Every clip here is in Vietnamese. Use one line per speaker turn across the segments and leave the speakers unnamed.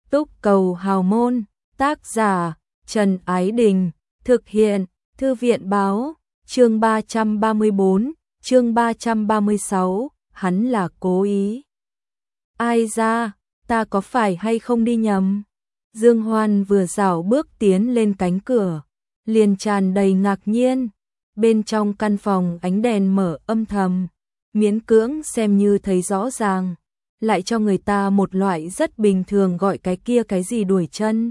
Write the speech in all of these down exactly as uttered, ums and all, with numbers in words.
Túc Cầu Hào Môn, tác giả Trần Ái Đình, thực hiện Thư viện Báo, chương ba trăm ba mươi bốn, chương ba trăm ba mươi sáu, hắn là cố ý. Ai ra, ta có phải hay không đi nhầm? Dương Hoan vừa dạo bước tiến lên cánh cửa, liền tràn đầy ngạc nhiên. Bên trong căn phòng ánh đèn mở âm thầm, miễn cưỡng xem như thấy rõ ràng, lại cho người ta một loại rất bình thường gọi cái kia cái gì đuổi chân.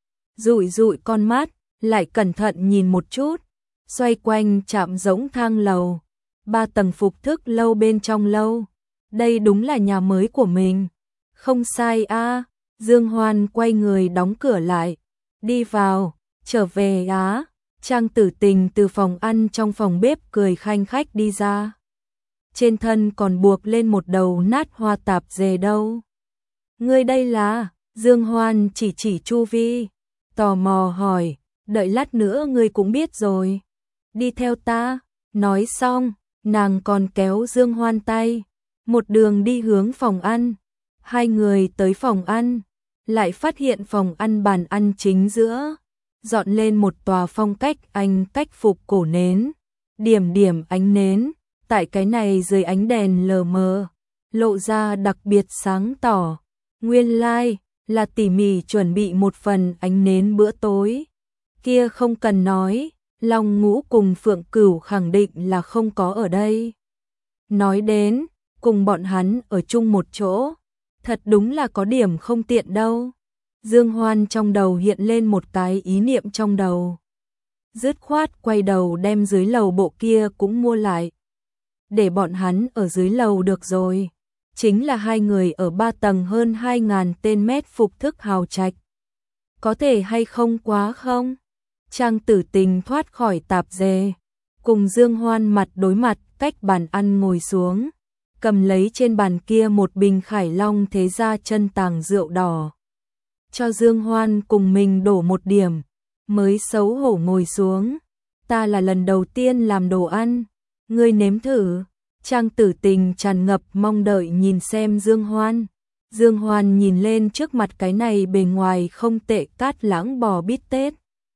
Dụi dụi con mắt, lại cẩn thận nhìn một chút, xoay quanh chạm rỗng thang lầu, ba tầng phục thức lâu bên trong lâu. Đây đúng là nhà mới của mình. Không sai a. Dương Hoan quay người đóng cửa lại, đi vào, trở về á. Trang Tử Tình từ phòng ăn trong phòng bếp cười khanh khách đi ra. Trên thân còn buộc lên một đầu nát hoa tạp dề đâu. Ngươi đây là? Dương Hoan chỉ chỉ chu vi, tò mò hỏi, đợi lát nữa ngươi cũng biết rồi. Đi theo ta. Nói xong, nàng còn kéo Dương Hoan tay, một đường đi hướng phòng ăn. Hai người tới phòng ăn, lại phát hiện phòng ăn bàn ăn chính giữa dọn lên một tòa phong cách Anh cách phục cổ nến, điểm điểm ánh nến, tại cái này dưới ánh đèn lờ mờ, lộ ra đặc biệt sáng tỏ. Nguyên lai like, là tỉ mỉ chuẩn bị một phần ánh nến bữa tối. Kia không cần nói, Long Ngũ cùng Phượng Cửu khẳng định là không có ở đây. Nói đến, cùng bọn hắn ở chung một chỗ, thật đúng là có điểm không tiện đâu. Dương Hoan trong đầu hiện lên một cái ý niệm trong đầu. Dứt khoát quay đầu đem dưới lầu bộ kia cũng mua lại. Để bọn hắn ở dưới lầu được rồi. Chính là hai người ở ba tầng hơn hai ngàn tên mét phục thức hào trạch. Có thể hay không quá không? Trang Tử Tình thoát khỏi tạp dề, cùng Dương Hoan mặt đối mặt cách bàn ăn ngồi xuống, cầm lấy trên bàn kia một bình Khải Long thế gia chân tàng rượu đỏ. Cho Dương Hoan cùng mình đổ một điểm, mới xấu hổ ngồi xuống. Ta là lần đầu tiên làm đồ ăn, ngươi nếm thử. Trang Tử Tình tràn ngập mong đợi nhìn xem Dương Hoan. Dương Hoan nhìn lên trước mặt cái này bề ngoài không tệ cát lãng bò bít tết,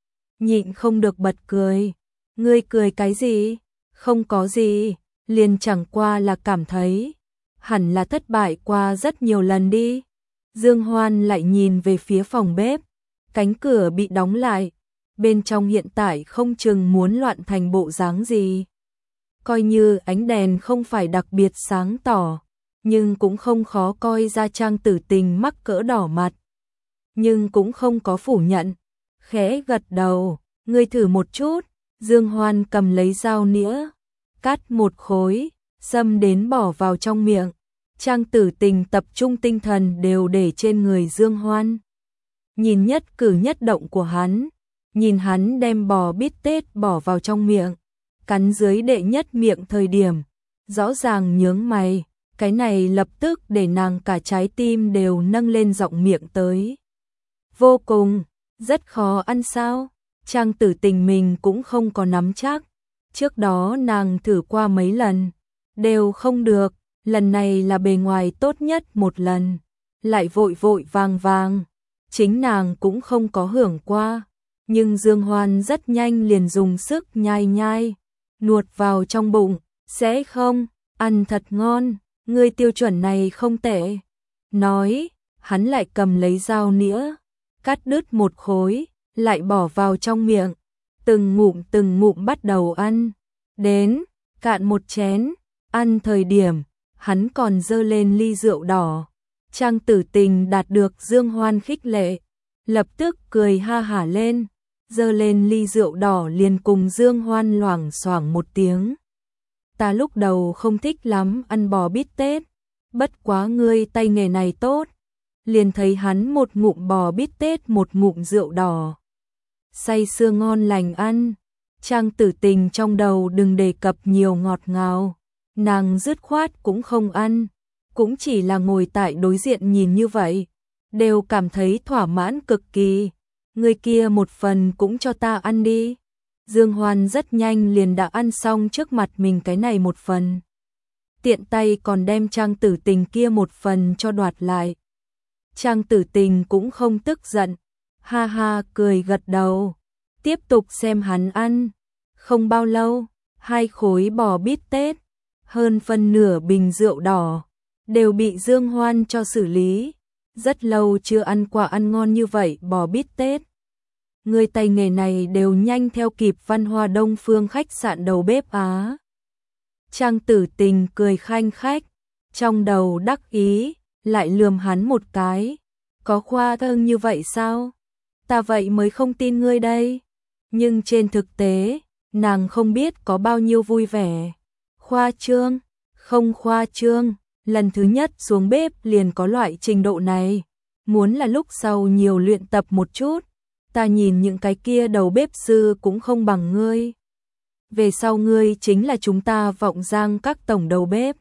nhịn không được bật cười. Ngươi cười cái gì? Không có gì, liền chẳng qua là cảm thấy hẳn là thất bại qua rất nhiều lần đi. Dương Hoan lại nhìn về phía phòng bếp, cánh cửa bị đóng lại, bên trong hiện tại không chừng muốn loạn thành bộ dáng gì. Coi như ánh đèn không phải đặc biệt sáng tỏ, nhưng cũng không khó coi ra Trang Tử Tình mắc cỡ đỏ mặt. Nhưng cũng không có phủ nhận, khẽ gật đầu, ngươi thử một chút. Dương Hoan cầm lấy dao nĩa, cắt một khối, xâm đến bỏ vào trong miệng. Trang Tử Tình tập trung tinh thần đều để trên người Dương Hoan. Nhìn nhất cử nhất động của hắn, nhìn hắn đem bò bít tết bỏ vào trong miệng, cắn dưới đệ nhất miệng thời điểm, rõ ràng nhướng mày, cái này lập tức để nàng cả trái tim đều nâng lên giọng miệng tới. Vô cùng, rất khó ăn sao? Trang Tử Tình mình cũng không có nắm chắc, trước đó nàng thử qua mấy lần, đều không được. Lần này là bề ngoài tốt nhất một lần, lại vội vội vàng vàng, chính nàng cũng không có hưởng qua, nhưng Dương Hoan rất nhanh liền dùng sức nhai nhai, nuốt vào trong bụng. Sẽ không, ăn thật ngon, ngươi tiêu chuẩn này không tệ. Nói, hắn lại cầm lấy dao nĩa, cắt đứt một khối, lại bỏ vào trong miệng, từng ngụm từng ngụm bắt đầu ăn, đến, cạn một chén, ăn thời điểm hắn còn dơ lên ly rượu đỏ. Trang Tử Tình đạt được Dương Hoan khích lệ, lập tức cười ha hả lên, dơ lên ly rượu đỏ liền cùng Dương Hoan loảng xoảng một tiếng. Ta lúc đầu không thích lắm ăn bò bít tết, bất quá ngươi tay nghề này tốt. Liền thấy hắn một ngụm bò bít tết một ngụm rượu đỏ, say sưa ngon lành ăn. Trang Tử Tình trong đầu đừng đề cập nhiều ngọt ngào, nàng dứt khoát cũng không ăn, cũng chỉ là ngồi tại đối diện nhìn như vậy, đều cảm thấy thỏa mãn cực kỳ. Người kia một phần cũng cho ta ăn đi. Dương Hoan rất nhanh liền đã ăn xong trước mặt mình cái này một phần, tiện tay còn đem Trang Tử Tình kia một phần cho đoạt lại. Trang Tử Tình cũng không tức giận, ha ha cười gật đầu, tiếp tục xem hắn ăn. Không bao lâu, hai khối bò bít tết, hơn phân nửa bình rượu đỏ, đều bị Dương Hoan cho xử lý. Rất lâu chưa ăn qua ăn ngon như vậy bò bít tết. Người tay nghề này đều nhanh theo kịp văn hoa Đông Phương khách sạn đầu bếp Á. Trang Tử Tình cười khanh khách, trong đầu đắc ý, lại lườm hắn một cái. Có khoa trương như vậy sao? Ta vậy mới không tin ngươi đây. Nhưng trên thực tế, nàng không biết có bao nhiêu vui vẻ. Khoa trương, không khoa trương, lần thứ nhất xuống bếp liền có loại trình độ này. Muốn là lúc sau nhiều luyện tập một chút, ta nhìn những cái kia đầu bếp sư cũng không bằng ngươi. Về sau ngươi chính là chúng ta Vọng Giang các tổng đầu bếp.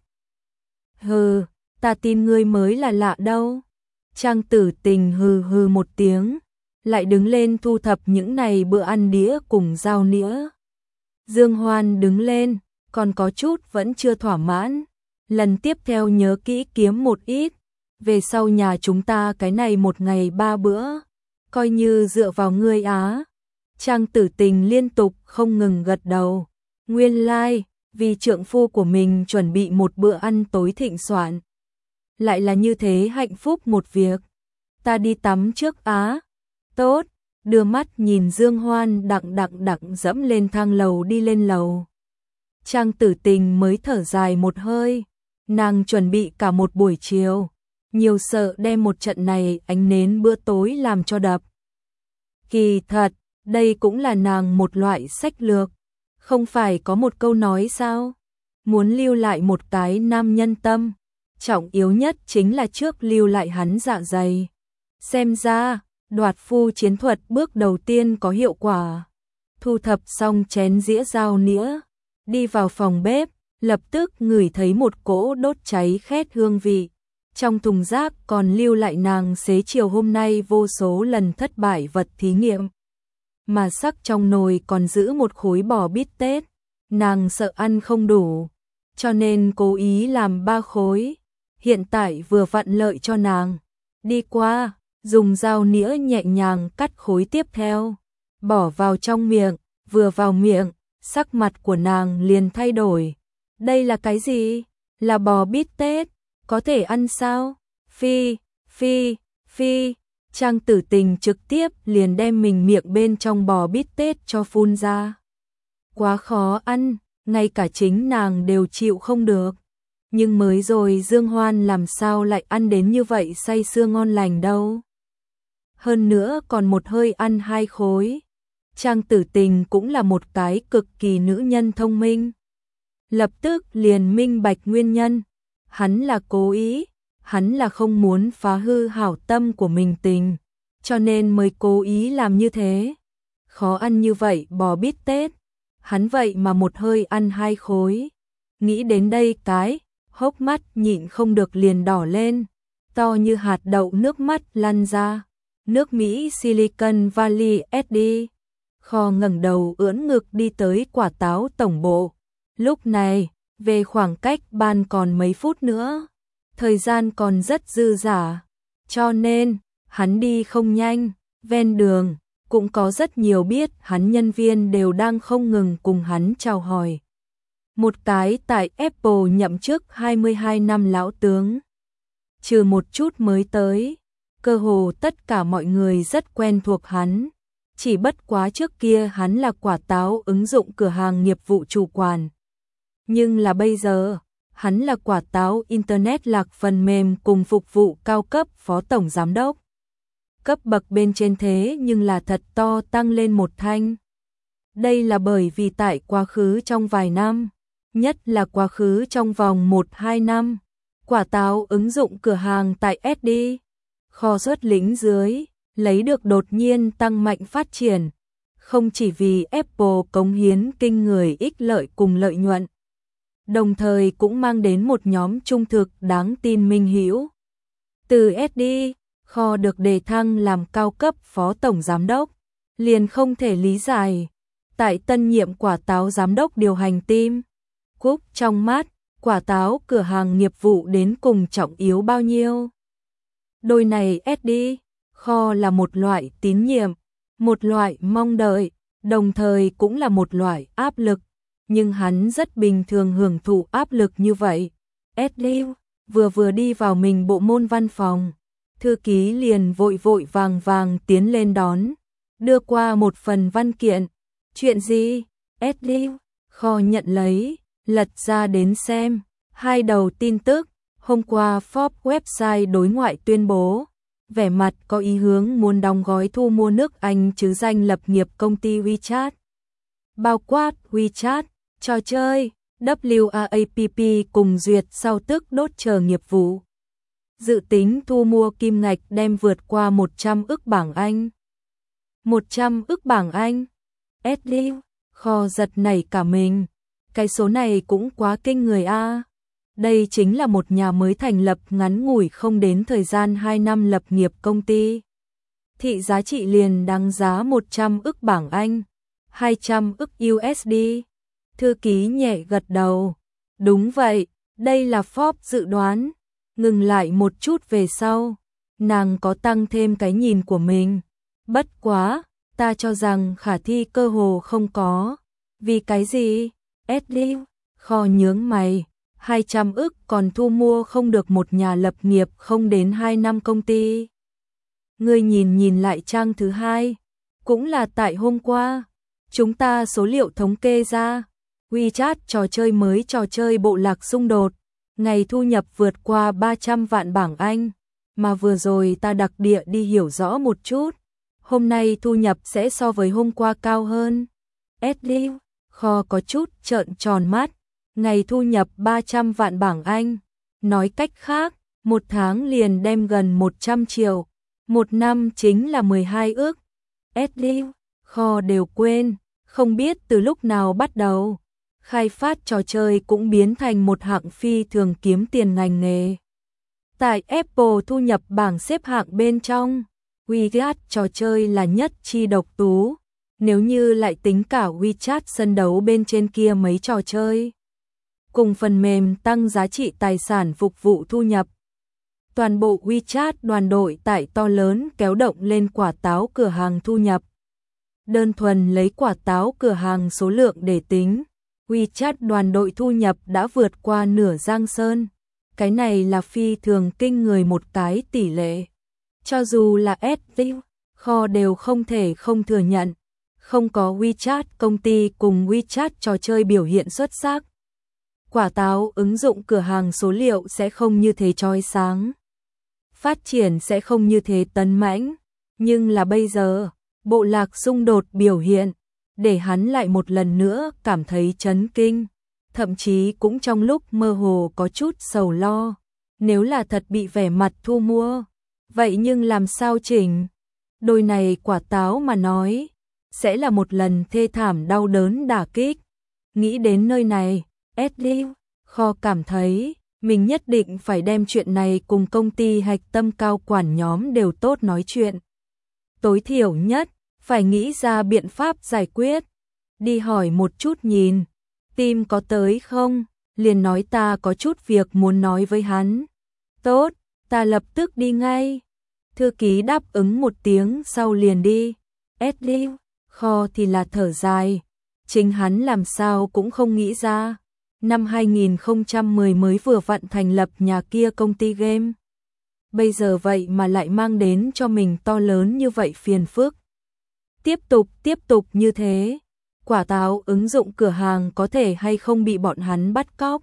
Hừ, ta tin ngươi mới là lạ đâu. Trang Tử Tình hừ hừ một tiếng, lại đứng lên thu thập những này bữa ăn đĩa cùng dao nĩa. Dương Hoan đứng lên, còn có chút vẫn chưa thỏa mãn. Lần tiếp theo nhớ kỹ kiếm một ít. Về sau nhà chúng ta cái này một ngày ba bữa, coi như dựa vào ngươi á. Trang Tử Tình liên tục không ngừng gật đầu. Nguyên lai, like, vì trượng phu của mình chuẩn bị một bữa ăn tối thịnh soạn. Lại là như thế hạnh phúc một việc. Ta đi tắm trước á. Tốt, đưa mắt nhìn Dương Hoan đặng đặng đặng dẫm lên thang lầu đi lên lầu. Trang Tử Tình mới thở dài một hơi. Nàng chuẩn bị cả một buổi chiều, nhiều sợ đem một trận này ánh nến bữa tối làm cho đập. Kỳ thật, đây cũng là nàng một loại sách lược. Không phải có một câu nói sao? Muốn lưu lại một cái nam nhân tâm, trọng yếu nhất chính là trước lưu lại hắn dạ dày. Xem ra, đoạt phu chiến thuật bước đầu tiên có hiệu quả. Thu thập xong chén dĩa dao nĩa, đi vào phòng bếp, lập tức ngửi thấy một cỗ đốt cháy khét hương vị. Trong thùng rác còn lưu lại nàng xế chiều hôm nay vô số lần thất bại vật thí nghiệm. Mà sắc trong nồi còn giữ một khối bò bít tết. Nàng sợ ăn không đủ, cho nên cố ý làm ba khối. Hiện tại vừa vặn lợi cho nàng. Đi qua, dùng dao nĩa nhẹ nhàng cắt khối tiếp theo. Bỏ vào trong miệng, vừa vào miệng, sắc mặt của nàng liền thay đổi. Đây là cái gì? Là bò bít tết, có thể ăn sao? Phi, phi, phi. Trang Tử Tình trực tiếp liền đem mình miệng bên trong bò bít tết cho phun ra. Quá khó ăn, ngay cả chính nàng đều chịu không được. Nhưng mới rồi Dương Hoan làm sao lại ăn đến như vậy say sưa ngon lành đâu. Hơn nữa còn một hơi ăn hai khối. Trang Tử Tình cũng là một cái cực kỳ nữ nhân thông minh. Lập tức liền minh bạch nguyên nhân. Hắn là cố ý, hắn là không muốn phá hư hảo tâm của mình tình, cho nên mới cố ý làm như thế. Khó ăn như vậy bò bít tết, hắn vậy mà một hơi ăn hai khối. Nghĩ đến đây cái, hốc mắt nhịn không được liền đỏ lên, to như hạt đậu nước mắt lăn ra. Nước Mỹ Silicon Valley ét đê. Kho ngẩng đầu ưỡn ngực đi tới quả táo tổng bộ. Lúc này, về khoảng cách ban còn mấy phút nữa. Thời gian còn rất dư dả, cho nên, hắn đi không nhanh. Ven đường, cũng có rất nhiều biết hắn nhân viên đều đang không ngừng cùng hắn chào hỏi. Một cái tại Apple nhậm chức hai mươi hai năm lão tướng. Trừ một chút mới tới, cơ hồ tất cả mọi người rất quen thuộc hắn. Chỉ bất quá trước kia hắn là quả táo ứng dụng cửa hàng nghiệp vụ chủ quản. Nhưng là bây giờ, hắn là quả táo Internet lạc phần mềm cùng phục vụ cao cấp phó tổng giám đốc. Cấp bậc bên trên thế nhưng là thật to tăng lên một thanh. Đây là bởi vì tại quá khứ trong vài năm, nhất là quá khứ trong vòng một hai năm, quả táo ứng dụng cửa hàng tại ét đê, kho xuất lĩnh dưới, lấy được đột nhiên tăng mạnh phát triển. Không chỉ vì Apple cống hiến kinh người ích lợi cùng lợi nhuận, đồng thời cũng mang đến một nhóm trung thực đáng tin minh hữu. Từ ét đê, kho được đề thăng làm cao cấp phó tổng giám đốc, liền không thể lý giải. Tại tân nhiệm quả táo giám đốc điều hành team, Cúc trong mắt, quả táo cửa hàng nghiệp vụ đến cùng trọng yếu bao nhiêu. Đôi này ét đê, kho là một loại tín nhiệm, một loại mong đợi, đồng thời cũng là một loại áp lực, nhưng hắn rất bình thường hưởng thụ áp lực như vậy. ét đê vừa vừa đi vào mình bộ môn văn phòng, thư ký liền vội vội vàng vàng tiến lên đón, đưa qua một phần văn kiện. Chuyện gì? ét đê kho nhận lấy, lật ra đến xem, hai đầu tin tức. Hôm qua Forbes website đối ngoại tuyên bố, vẻ mặt có ý hướng muốn đóng gói thu mua nước Anh chứ danh lập nghiệp công ty WeChat. Bao quát WeChat, trò chơi, vê a pê pê cùng duyệt sau tức đốt chờ nghiệp vụ. Dự tính thu mua kim ngạch đem vượt qua một trăm ức bảng Anh. một trăm ức bảng Anh? ét đê, kho giật nảy cả mình. Cái số này cũng quá kinh người a. Đây chính là một nhà mới thành lập ngắn ngủi không đến thời gian hai năm lập nghiệp công ty. Thị giá trị liền đáng giá một trăm ức bảng Anh, hai trăm ức u ét đê. Thư ký nhẹ gật đầu. Đúng vậy, đây là Forbes dự đoán. Ngừng lại một chút về sau, nàng có tăng thêm cái nhìn của mình. Bất quá, ta cho rằng khả thi cơ hồ không có. Vì cái gì? ét đê, kho nhướng mày. hai trăm ức còn thu mua không được một nhà lập nghiệp không đến hai năm công ty. Ngươi nhìn nhìn lại trang thứ hai, cũng là tại hôm qua, chúng ta số liệu thống kê ra, WeChat trò chơi mới trò chơi bộ lạc xung đột, ngày thu nhập vượt qua ba trăm vạn bảng Anh, mà vừa rồi ta đặc địa đi hiểu rõ một chút, hôm nay thu nhập sẽ so với hôm qua cao hơn. ét đê, kho có chút trợn tròn mắt. Ngày thu nhập ba trăm vạn bảng Anh, nói cách khác, một tháng liền đem gần một trăm triệu, một năm chính là mười hai ức. ét đê, kho đều quên, không biết từ lúc nào bắt đầu, khai phát trò chơi cũng biến thành một hạng phi thường kiếm tiền ngành nghề. Tại Apple thu nhập bảng xếp hạng bên trong, WeChat trò chơi là nhất chi độc tú, nếu như lại tính cả WeChat sân đấu bên trên kia mấy trò chơi. Cùng phần mềm tăng giá trị tài sản phục vụ thu nhập. Toàn bộ WeChat đoàn đội tại to lớn kéo động lên quả táo cửa hàng thu nhập. Đơn thuần lấy quả táo cửa hàng số lượng để tính, WeChat đoàn đội thu nhập đã vượt qua nửa Giang Sơn. Cái này là phi thường kinh người một cái tỷ lệ. Cho dù là ét đê, kho đều không thể không thừa nhận. Không có WeChat công ty cùng WeChat trò chơi biểu hiện xuất sắc. Quả táo ứng dụng cửa hàng số liệu sẽ không như thế chói sáng. Phát triển sẽ không như thế tấn mãnh. Nhưng là bây giờ, bộ lạc xung đột biểu hiện, để hắn lại một lần nữa cảm thấy chấn kinh. Thậm chí cũng trong lúc mơ hồ có chút sầu lo. Nếu là thật bị vẻ mặt thu mua, vậy nhưng làm sao chỉnh? Đôi này quả táo mà nói, sẽ là một lần thê thảm đau đớn đả kích. Nghĩ đến nơi này, ét đê, kho cảm thấy, mình nhất định phải đem chuyện này cùng công ty hạch tâm cao quản nhóm đều tốt nói chuyện. Tối thiểu nhất, phải nghĩ ra biện pháp giải quyết. Đi hỏi một chút nhìn, Tim có tới không? Liền nói ta có chút việc muốn nói với hắn. Tốt, ta lập tức đi ngay. Thư ký đáp ứng một tiếng sau liền đi. ét đê, kho thì là thở dài. Chính hắn làm sao cũng không nghĩ ra. Năm hai nghìn không trăm mười mới vừa vặn thành lập nhà kia công ty game. Bây giờ vậy mà lại mang đến cho mình to lớn như vậy phiền phức. Tiếp tục, tiếp tục như thế. Quả táo ứng dụng cửa hàng có thể hay không bị bọn hắn bắt cóc.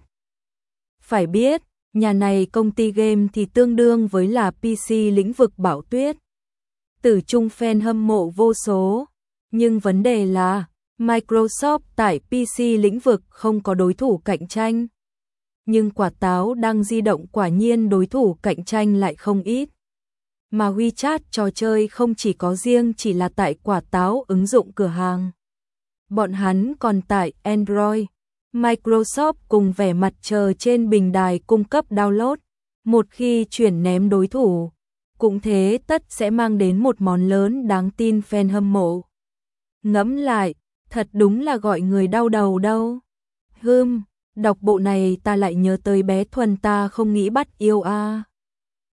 Phải biết, nhà này công ty game thì tương đương với là pê xê lĩnh vực Bảo Tuyết. Tử trung fan hâm mộ vô số. Nhưng vấn đề là, Microsoft tại pê xê lĩnh vực không có đối thủ cạnh tranh. Nhưng quả táo đang di động quả nhiên đối thủ cạnh tranh lại không ít. Mà WeChat trò chơi không chỉ có riêng chỉ là tại quả táo ứng dụng cửa hàng. Bọn hắn còn tại Android, Microsoft cùng vẻ mặt chờ trên bình đài cung cấp download. Một khi chuyển ném đối thủ, cũng thế tất sẽ mang đến một món lớn đáng tin fan hâm mộ. Ngẫm lại, thật đúng là gọi người đau đầu đâu. Hừm, đọc bộ này ta lại nhớ tới bé Thuần ta không nghĩ bắt yêu a. À.